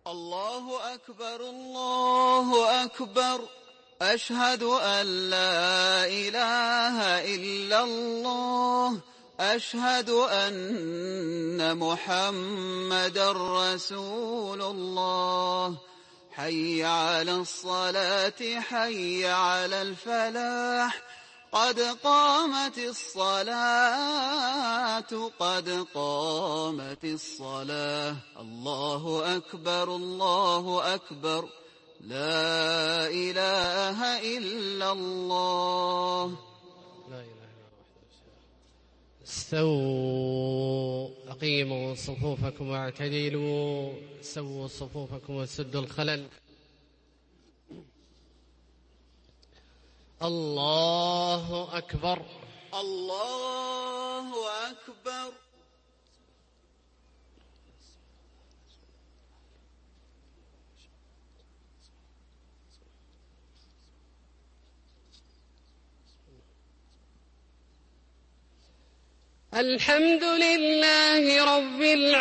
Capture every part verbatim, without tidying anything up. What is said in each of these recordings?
الله أكبر الله أكبر أشهد أن لا إله إلا الله أشهد أن محمدا رسول الله حي على الصلاة حي على الفلاح قد قامت الصلاة قد قامت الصلاة الله أكبر الله أكبر لا إله إلا الله لا إله إلا الله. استووا أقيموا صفوفكم واعتدلوا سووا صفوفكم وسدوا الخلل. الله أكبر الله أكبر الحمد لله رب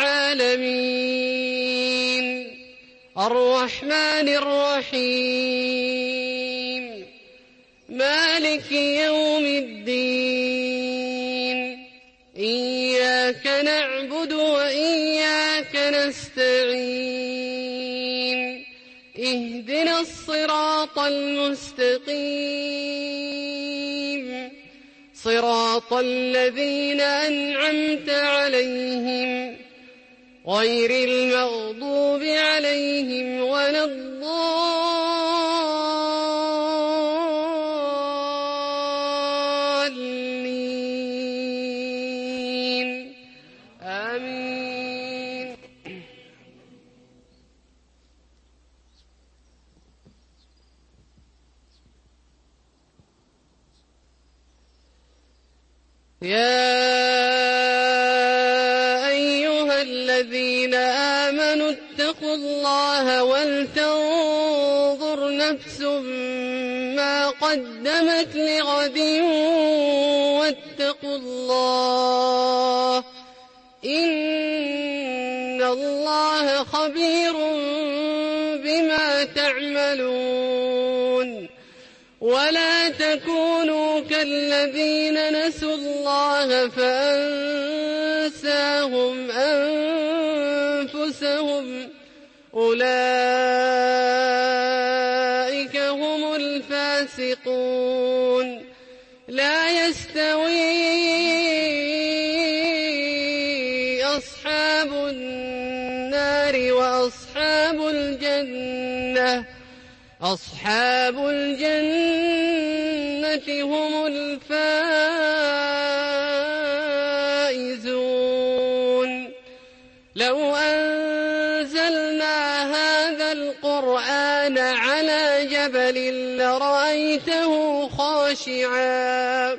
العالمين الرحمن الرحيم مالك يوم الدين إياك نعبد وإياك نستعين اهدنا الصراط المستقيم صراط الذين أنعمت عليهم غير المغضوب عليهم ولا الضالين آمين. يا أيها الذين آمنوا اتقوا الله ولتنظر نفس ما قدمت لغد واتقوا الله إن الله خبير بما تعملون. ولا تكونوا كالذين نسوا الله فأنساهم أنفسهم أولئك هم الفاسقون. لا يستوي أصحاب النار وأصحاب الجنة أصحاب الجنة هم الفائزون. لو أنزلنا هذا القرآن على جبل لرأيته خاشعا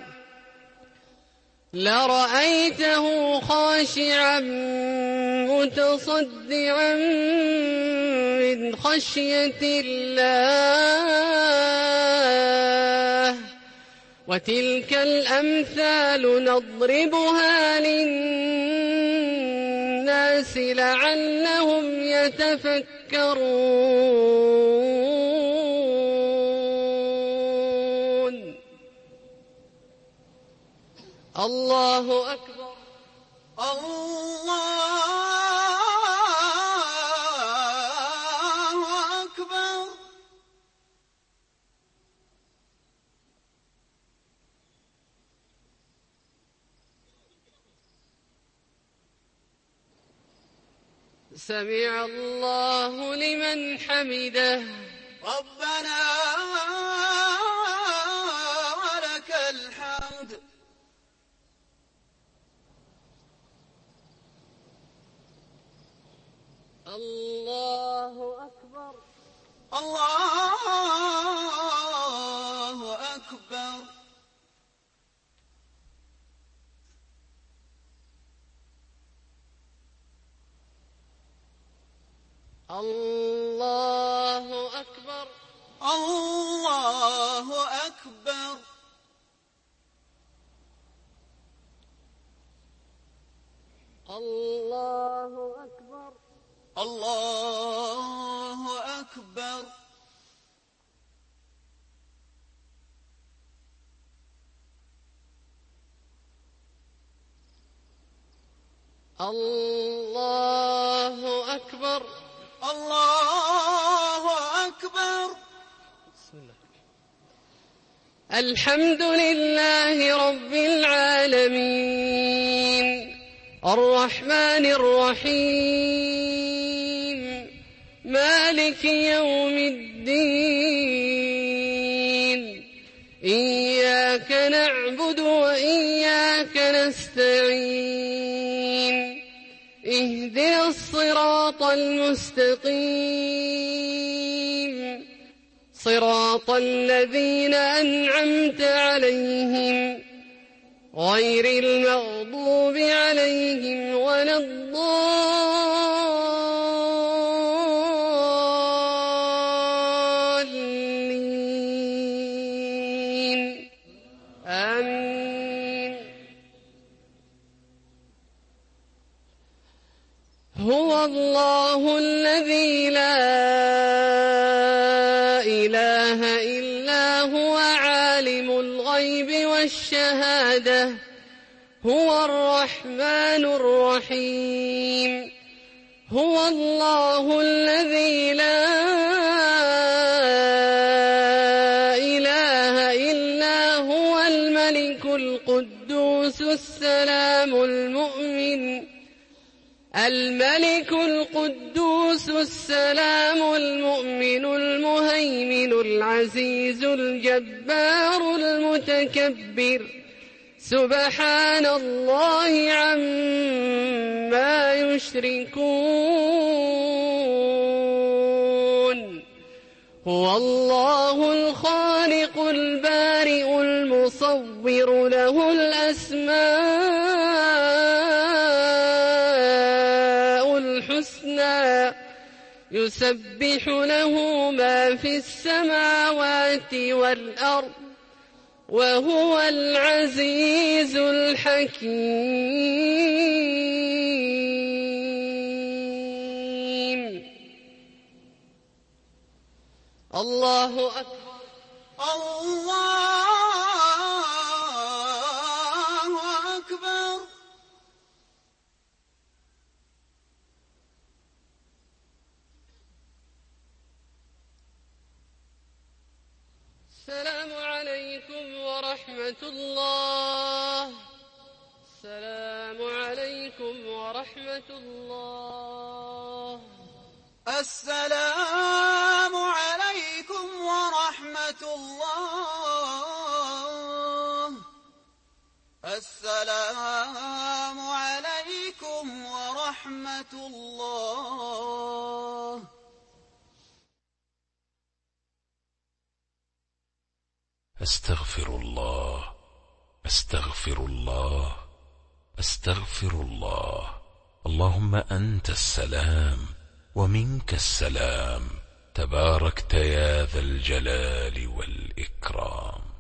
لرأيته خاشعا متصدعا من خشية الله. وتلك الأمثال نضربها للناس لعلهم يتفكرون. الله أكبر الله أكبر سمع الله لمن حمده ربنا ولك الحمد. الله أكبر الله أكبر الله أكبر الله أكبر الله أكبر الله الله أكبر. الله أكبر. بسم الله. الحمد لله رب العالمين الرحمن الرحيم مالك يوم الدين إياك نعبد وإياك نستعين اهدنا الصراط المستقيم صراط الذين أنعمت عليهم غير المغضوب عليهم ولا الضالين آمين. هو الله الذي لا إله إلا هو عالم الغيب والشهادة هو الرحمن الرحيم. هو الله الذي لا إله إلا هو الملك القدوس السلام المؤمن الملك القدوس السلام المؤمن المهيمن العزيز الجبار المتكبر سبحان الله عما يشركون. هو الله الخالق البارئ المصور له الأسماء الحسنى يسبح له ما في السماوات والأرض وهو العزيز الحكيم. الله أكبر. الله أكبر. السلام عليكم ورحمة الله. السلام عليكم ورحمة الله. السلام عليكم ورحمة الله. السلام عليكم ورحمة الله. أستغفر الله أستغفر الله أستغفر الله. اللهم أنت السلام ومنك السلام تباركت يا ذا الجلال والإكرام.